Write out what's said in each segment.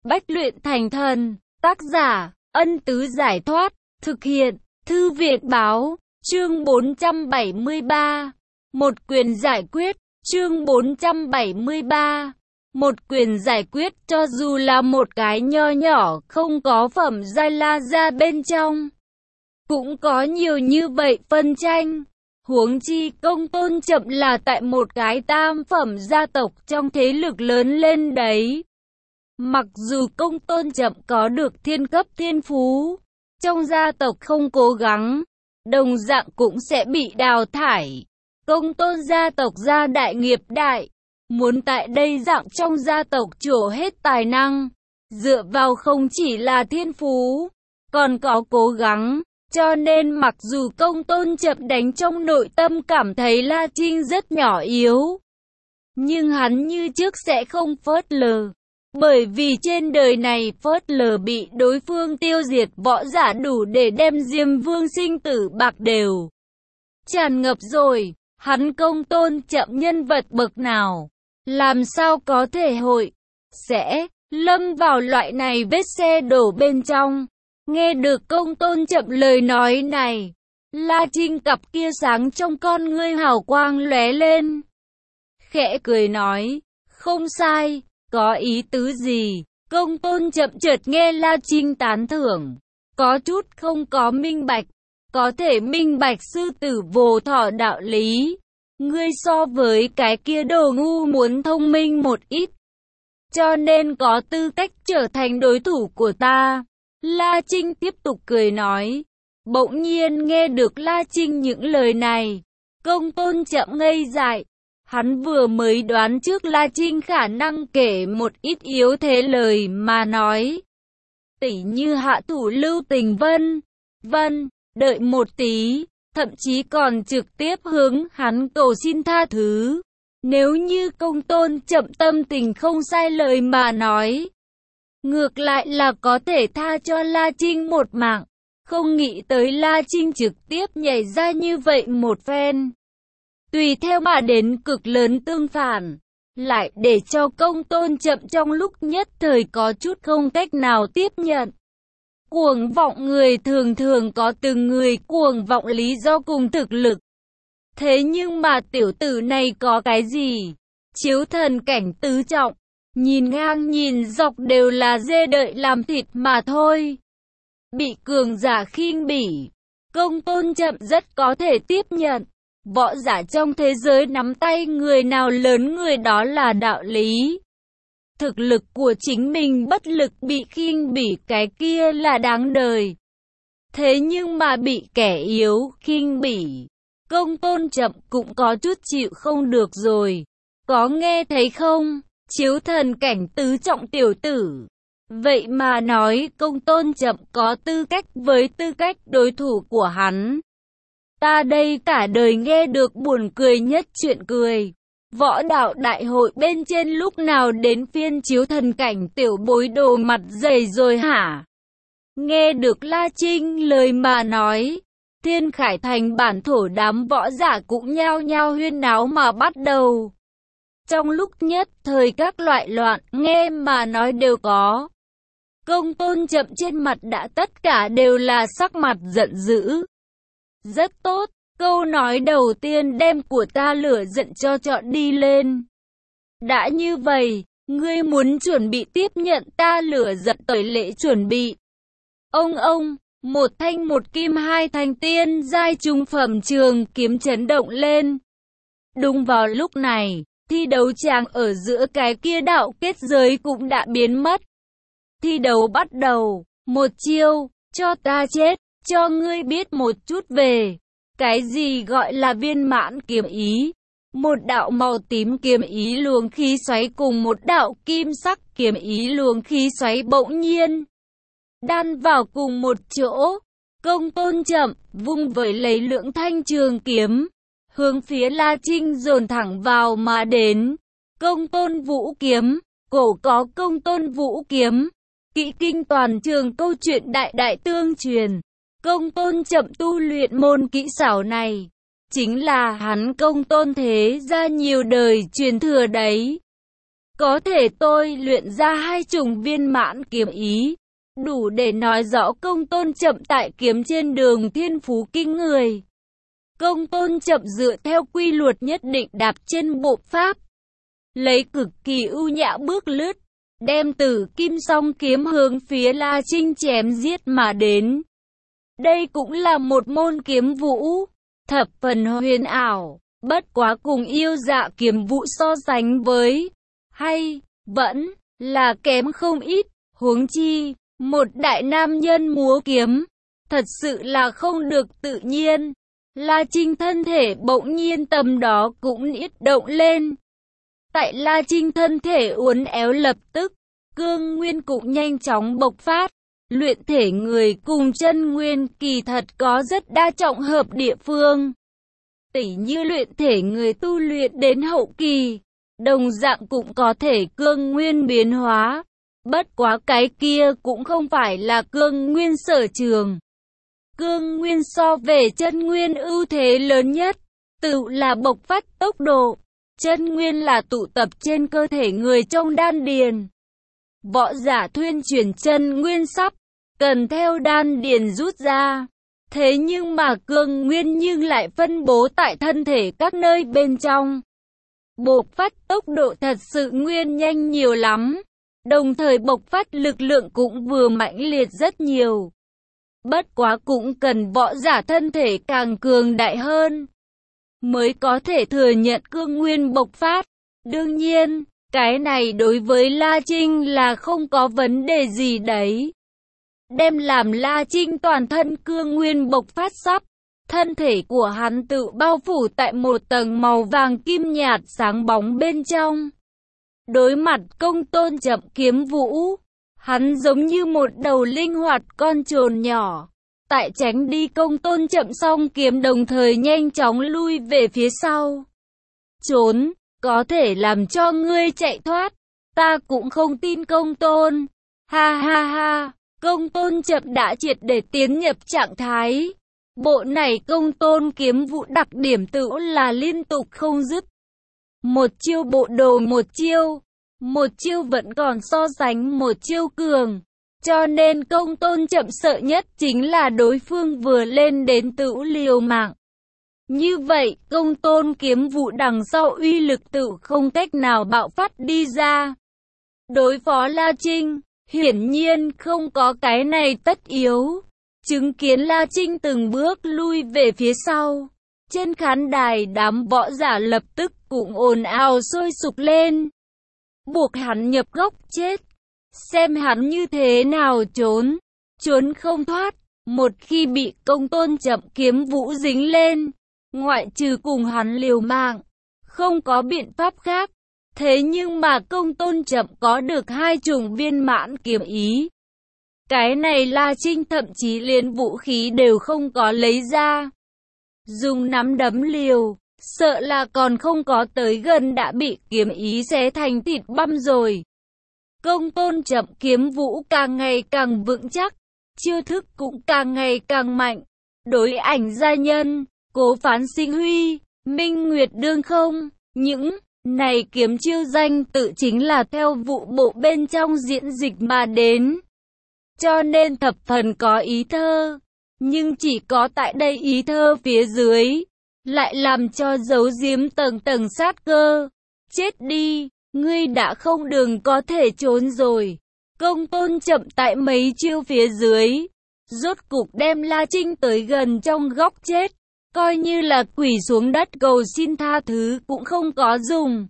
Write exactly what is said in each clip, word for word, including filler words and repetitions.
Bách luyện thành thần. Tác giả, Ân Tứ Giải Thoát. Thực hiện, Thư Viện Báo. Chương bốn trăm bảy mươi ba. Một quyền giải quyết. Chương bốn trăm bảy mươi ba. Một quyền giải quyết. Cho dù là một cái nho nhỏ không có phẩm giai la ra bên trong, cũng có nhiều như vậy phân tranh. Huống chi Công Tôn Chậm là tại một cái tam phẩm gia tộc trong thế lực lớn lên đấy. Mặc dù Công Tôn Chậm có được thiên cấp thiên phú, trong gia tộc không cố gắng, đồng dạng cũng sẽ bị đào thải. Công Tôn gia tộc gia đại nghiệp đại, muốn tại đây dạng trong gia tộc trổ hết tài năng, dựa vào không chỉ là thiên phú, còn có cố gắng. Cho nên mặc dù Công Tôn Chậm đánh trong nội tâm cảm thấy La Trinh rất nhỏ yếu, nhưng hắn như trước sẽ không phớt lờ. Bởi vì trên đời này phớt lờ bị đối phương tiêu diệt võ giả đủ để đem Diêm Vương sinh tử bạc đều tràn ngập rồi. Hắn Công Tôn Chậm nhân vật bậc nào, làm sao có thể hội sẽ lâm vào loại này vết xe đổ bên trong. Nghe được Công Tôn Chậm lời nói này, La Trinh cặp kia sáng trong con ngươi hào quang lóe lên, khẽ cười nói, không sai, có ý tứ gì? Công Tôn Chậm chợt nghe La Trinh tán thưởng, có chút không có minh bạch, có thể minh bạch sư tử vô thọ đạo lý. Ngươi so với cái kia đồ ngu muốn thông minh một ít, cho nên có tư cách trở thành đối thủ của ta. La Trinh tiếp tục cười nói. Bỗng nhiên nghe được La Trinh những lời này, Công Tôn Chậm ngây dại. Hắn vừa mới đoán trước La Trinh khả năng kể một ít yếu thế lời mà nói, tỉ như hạ thủ Lưu Tình Vân, Vân, đợi một tí, thậm chí còn trực tiếp hướng hắn cầu xin tha thứ. Nếu như Công Tôn Chậm tâm tình không sai lời mà nói, ngược lại là có thể tha cho La Trinh một mạng. Không nghĩ tới La Trinh trực tiếp nhảy ra như vậy một phen, tùy theo mà đến cực lớn tương phản, lại để cho Công Tôn Chậm trong lúc nhất thời có chút không cách nào tiếp nhận. Cuồng vọng người thường thường có từng người cuồng vọng lý do cùng thực lực. Thế nhưng mà tiểu tử này có cái gì? Chiếu thần cảnh tứ trọng, nhìn ngang nhìn dọc đều là dê đợi làm thịt mà thôi. Bị cường giả khinh bỉ, Công Tôn Chậm rất có thể tiếp nhận. Võ giả trong thế giới nắm tay người nào lớn người đó là đạo lý. Thực lực của chính mình bất lực bị khinh bỉ cái kia là đáng đời. Thế nhưng mà bị kẻ yếu khinh bỉ, Công Tôn Chậm cũng có chút chịu không được rồi. Có nghe thấy không? Chiếu thần cảnh tứ trọng tiểu tử, vậy mà nói Công Tôn Chậm có tư cách với tư cách đối thủ của hắn. Ta đây cả đời nghe được buồn cười nhất chuyện cười. Võ đạo đại hội bên trên lúc nào đến phiên chiếu thần cảnh tiểu bối đồ mặt dày rồi hả? Nghe được La Trinh lời mà nói, Thiên Khải Thành bản thổ đám võ giả cũng nhao nhao huyên náo mà bắt đầu. Trong lúc nhất thời các loại loạn nghe mà nói đều có. Công Tôn Chậm trên mặt đã tất cả đều là sắc mặt giận dữ. Rất tốt, câu nói đầu tiên đem của ta lửa giận cho chọn đi lên. Đã như vậy, ngươi muốn chuẩn bị tiếp nhận ta lửa giận tẩy lễ chuẩn bị. Ông ông, một thanh một kim hai thanh tiên giai trung phẩm trường kiếm chấn động lên. Đúng vào lúc này, thi đấu tràng ở giữa cái kia đạo kết giới cũng đã biến mất. Thi đấu bắt đầu, một chiêu, cho ta chết, cho ngươi biết một chút về cái gì gọi là viên mãn kiếm ý. Một đạo màu tím kiếm ý luồng khí xoáy cùng một đạo kim sắc kiếm ý luồng khí xoáy bỗng nhiên đan vào cùng một chỗ. Công Tôn Chậm vung vẩy lấy lưỡng thanh trường kiếm, hướng phía La Trinh dồn thẳng vào mà đến. Công Tôn Vũ kiếm, cổ có Công Tôn Vũ kiếm, kỹ kinh toàn trường câu chuyện đại đại tương truyền. Công Tôn Chậm tu luyện môn kỹ xảo này, chính là hắn Công Tôn thế gia nhiều đời truyền thừa đấy. có thể tôi luyện ra hai chủng viên mãn kiếm ý, đủ để nói rõ Công Tôn Chậm tại kiếm trên đường thiên phú kinh người. Công Tôn Chậm dựa theo quy luật nhất định đạp trên bộ pháp, lấy cực kỳ ưu nhã bước lướt, đem Tử Kim Song kiếm hướng phía La Trinh chém giết mà đến. Đây cũng là một môn kiếm vũ, thập phần huyền ảo, bất quá cùng yêu dạ kiếm vũ so sánh với, hay, vẫn, là kém không ít, huống chi, một đại nam nhân múa kiếm, thật sự là không được tự nhiên. La Trinh thân thể bỗng nhiên tầm đó cũng yết động lên. Tại La Trinh thân thể uốn éo lập tức, cương nguyên cũng nhanh chóng bộc phát. Luyện thể người cùng chân nguyên kỳ thật có rất đa trọng hợp địa phương. Tỉ như luyện thể người tu luyện đến hậu kỳ, đồng dạng cũng có thể cương nguyên biến hóa. Bất quá cái kia cũng không phải là cương nguyên sở trường. Cương nguyên so về chân nguyên ưu thế lớn nhất, tự là bộc phát tốc độ. Chân nguyên là tụ tập trên cơ thể người trong đan điền. Võ giả thuyên chuyển chân nguyên sắp, cần theo đan điền rút ra. Thế nhưng mà cương nguyên nhưng lại phân bố tại thân thể các nơi bên trong. Bộc phát tốc độ thật sự nguyên nhanh nhiều lắm. Đồng thời bộc phát lực lượng cũng vừa mãnh liệt rất nhiều. Bất quá cũng cần võ giả thân thể càng cường đại hơn, mới có thể thừa nhận cương nguyên bộc phát. Đương nhiên, cái này đối với La Trinh là không có vấn đề gì đấy. Đem làm La Trinh toàn thân cương nguyên bộc phát sắp, thân thể của hắn tự bao phủ tại một tầng màu vàng kim nhạt sáng bóng bên trong. Đối mặt Công Tôn Chậm kiếm vũ, hắn giống như một đầu linh hoạt con trồn nhỏ, tại tránh đi Công Tôn Chậm song kiếm đồng thời nhanh chóng lui về phía sau. Trốn, có thể làm cho ngươi chạy thoát, ta cũng không tin Công Tôn. Ha ha ha, Công Tôn Chậm đã triệt để tiến nhập trạng thái. Bộ này Công Tôn kiếm vũ đặc điểm tự là liên tục không dứt. Một chiêu bộ đồ một chiêu, một chiêu vẫn còn so sánh một chiêu cường. Cho nên Công Tôn Chậm sợ nhất chính là đối phương vừa lên đến tự liều mạng. Như vậy, Công Tôn kiếm vũ đằng sau uy lực tự không cách nào bạo phát đi ra. Đối phó La Trinh, hiển nhiên không có cái này tất yếu. Chứng kiến La Trinh từng bước lui về phía sau, trên khán đài đám võ giả lập tức cũng ồn ào sôi sục lên. Buộc hắn nhập góc chết, xem hắn như thế nào trốn, trốn không thoát. Một khi bị Công Tôn Chậm kiếm vũ dính lên, ngoại trừ cùng hắn liều mạng, không có biện pháp khác. Thế nhưng mà Công Tôn Chậm có được hai chủng viên mãn kiếm ý. Cái này La Trinh thậm chí liền vũ khí đều không có lấy ra. Dùng nắm đấm liều, sợ là còn không có tới gần đã bị kiếm ý xé thành thịt băm rồi. Công Tôn Chậm kiếm vũ càng ngày càng vững chắc, chiêu thức cũng càng ngày càng mạnh. Đối ảnh gia nhân, Cố Phán Sinh Huy, Minh Nguyệt Đương Không, những này kiếm chiêu danh tự chính là theo vụ bộ bên trong diễn dịch mà đến. Cho nên thập phần có ý thơ, nhưng chỉ có tại đây ý thơ phía dưới, lại làm cho giấu giếm tầng tầng sát cơ. Chết đi, ngươi đã không đường có thể trốn rồi. Công Tôn Chậm tại mấy chiêu phía dưới, rốt cục đem La Trinh tới gần trong góc chết, coi như là quỳ xuống đất cầu xin tha thứ cũng không có dùng.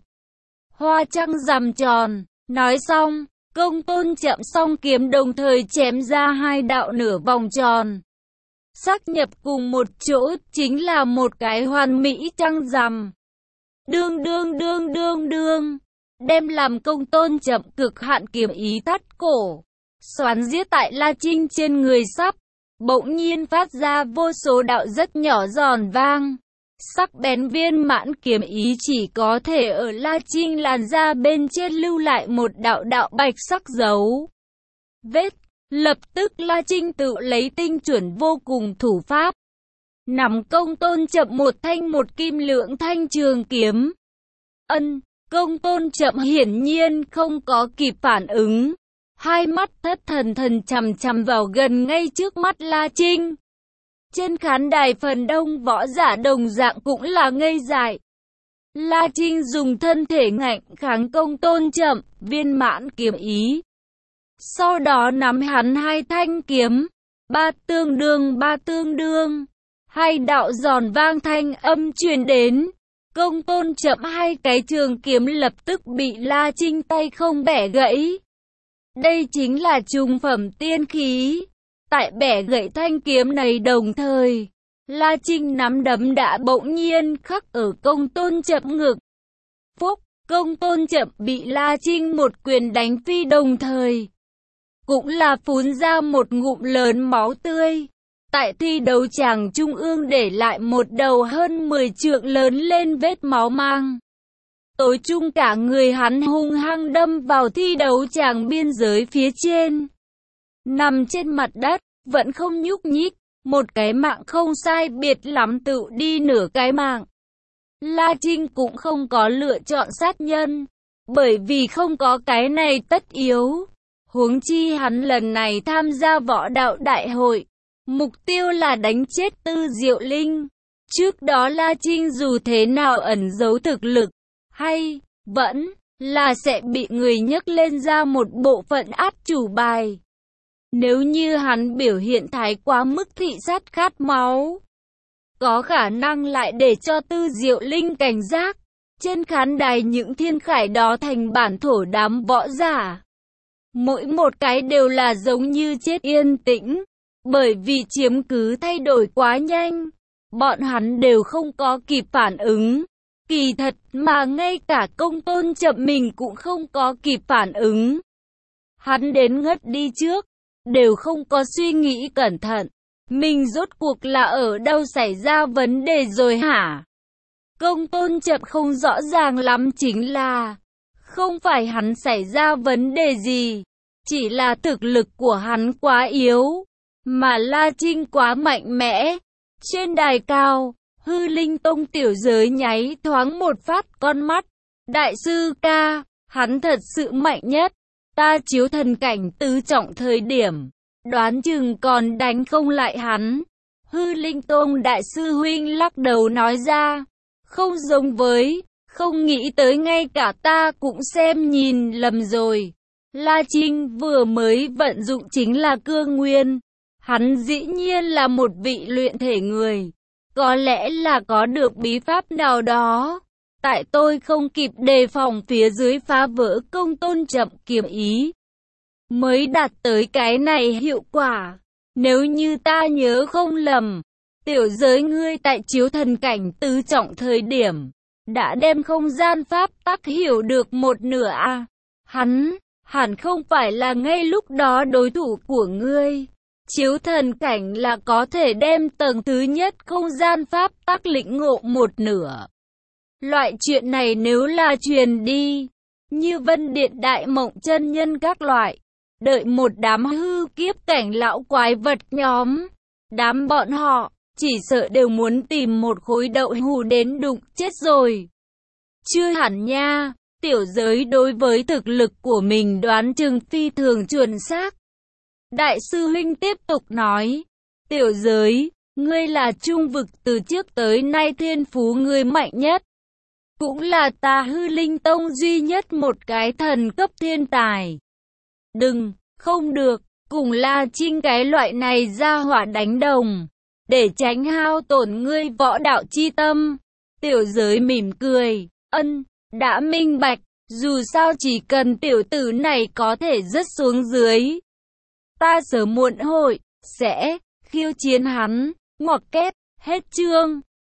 Hoa trăng rằm tròn, nói xong, Công Tôn Chậm song kiếm đồng thời chém ra hai đạo nửa vòng tròn. Xác nhập cùng một chỗ chính là một cái hoàn mỹ trăng rằm. Đương đương đương đương đương, đem làm Công Tôn Chậm cực hạn kiếm ý thắt cổ, xoắn giết tại La Trinh trên người sắp, bỗng nhiên phát ra vô số đạo rất nhỏ giòn vang. Sắc bén viên mãn kiếm ý chỉ có thể ở La Trinh làn da bên trên lưu lại một đạo đạo bạch sắc dấu vết. Lập tức La Trinh tự lấy tinh chuẩn vô cùng thủ pháp, nắm Công Tôn Chậm một thanh một kim lưỡng thanh trường kiếm. Ân, Công Tôn Chậm hiển nhiên không có kịp phản ứng. Hai mắt thất thần thần chằm chằm vào gần ngay trước mắt La Trinh. Trên khán đài phần đông võ giả đồng dạng cũng là ngây dại. La Trinh dùng thân thể ngạnh kháng Công Tôn Chậm, viên mãn kiếm ý. Sau đó nắm hắn hai thanh kiếm, ba tương đương ba tương đương. Hai đạo giòn vang thanh âm truyền đến. Công Tôn Chậm hai cái trường kiếm lập tức bị La Trinh tay không bẻ gãy. Đây chính là trung phẩm tiên khí. Tại bẻ gãy thanh kiếm này đồng thời, La Trinh nắm đấm đã bỗng nhiên khắc ở Công Tôn Chậm ngực. Phúc, Công Tôn Chậm bị La Trinh một quyền đánh phi đồng thời. Cũng là phun ra một ngụm lớn máu tươi. Tại thi đấu tràng trung ương để lại một đầu hơn mười trượng lớn lên vết máu mang. Tối trung cả người hắn hung hăng đâm vào thi đấu tràng biên giới phía trên. Nằm trên mặt đất, vẫn không nhúc nhích, một cái mạng không sai biệt lắm tự đi nửa cái mạng. La Trinh cũng không có lựa chọn sát nhân, bởi vì không có cái này tất yếu. Huống chi hắn lần này tham gia võ đạo đại hội, mục tiêu là đánh chết Tư Diệu Linh. Trước đó La Trinh dù thế nào ẩn giấu thực lực, hay vẫn là sẽ bị người nhấc lên ra một bộ phận át chủ bài. Nếu như hắn biểu hiện thái quá mức thị sát khát máu, có khả năng lại để cho Tư Diệu Linh cảnh giác. Trên khán đài những thiên khải đó thành bản thổ đám võ giả. Mỗi một cái đều là giống như chết yên tĩnh, bởi vì chiếm cứ thay đổi quá nhanh. Bọn hắn đều không có kịp phản ứng. Kỳ thật mà ngay cả Công Tôn Chậm mình cũng không có kịp phản ứng. Hắn đến ngất đi trước, đều không có suy nghĩ cẩn thận. Mình rốt cuộc là ở đâu xảy ra vấn đề rồi hả? Công Tôn Chậm không rõ ràng lắm chính là không phải hắn xảy ra vấn đề gì, chỉ là thực lực của hắn quá yếu, mà La Trinh quá mạnh mẽ. Trên đài cao, Hư Linh Tông tiểu giới nháy thoáng một phát con mắt. Đại sư ca, hắn thật sự mạnh nhất. Ta chiếu thần cảnh tứ trọng thời điểm, đoán chừng còn đánh không lại hắn. Hư Linh Tông đại sư huynh lắc đầu nói ra. Không giống với, không nghĩ tới ngay cả ta cũng xem nhìn lầm rồi. La Trinh vừa mới vận dụng chính là cương nguyên. Hắn dĩ nhiên là một vị luyện thể người. Có lẽ là có được bí pháp nào đó. Tại tôi không kịp đề phòng phía dưới phá vỡ Công Tôn Chậm kiếm ý, mới đạt tới cái này hiệu quả. Nếu như ta nhớ không lầm, tiểu giới ngươi tại chiếu thần cảnh tứ trọng thời điểm, đã đem không gian pháp tắc hiểu được một nửa à. Hắn, hẳn không phải là ngay lúc đó đối thủ của ngươi. Chiếu thần cảnh là có thể đem tầng thứ nhất không gian pháp tắc lĩnh ngộ một nửa. Loại chuyện này nếu là truyền đi, như Vân Điện Đại Mộng chân nhân các loại, đợi một đám hư kiếp cảnh lão quái vật nhóm, đám bọn họ chỉ sợ đều muốn tìm một khối đậu hũ đến đụng chết rồi. Chưa hẳn nha, tiểu giới đối với thực lực của mình đoán chừng phi thường chuẩn xác. Đại sư huynh tiếp tục nói, tiểu giới, ngươi là trung vực từ trước tới nay thiên phú ngươi mạnh nhất. Cũng là ta Hư Linh Tông duy nhất một cái thần cấp thiên tài. Đừng, không được, cùng La Trinh cái loại này ra hỏa đánh đồng, để tránh hao tổn ngươi võ đạo chi tâm. Tiểu giới mỉm cười, ân, đã minh bạch, dù sao chỉ cần tiểu tử này có thể rớt xuống dưới, ta sớm muộn hội sẽ khiêu chiến hắn. Ngoặc kép, hết chương.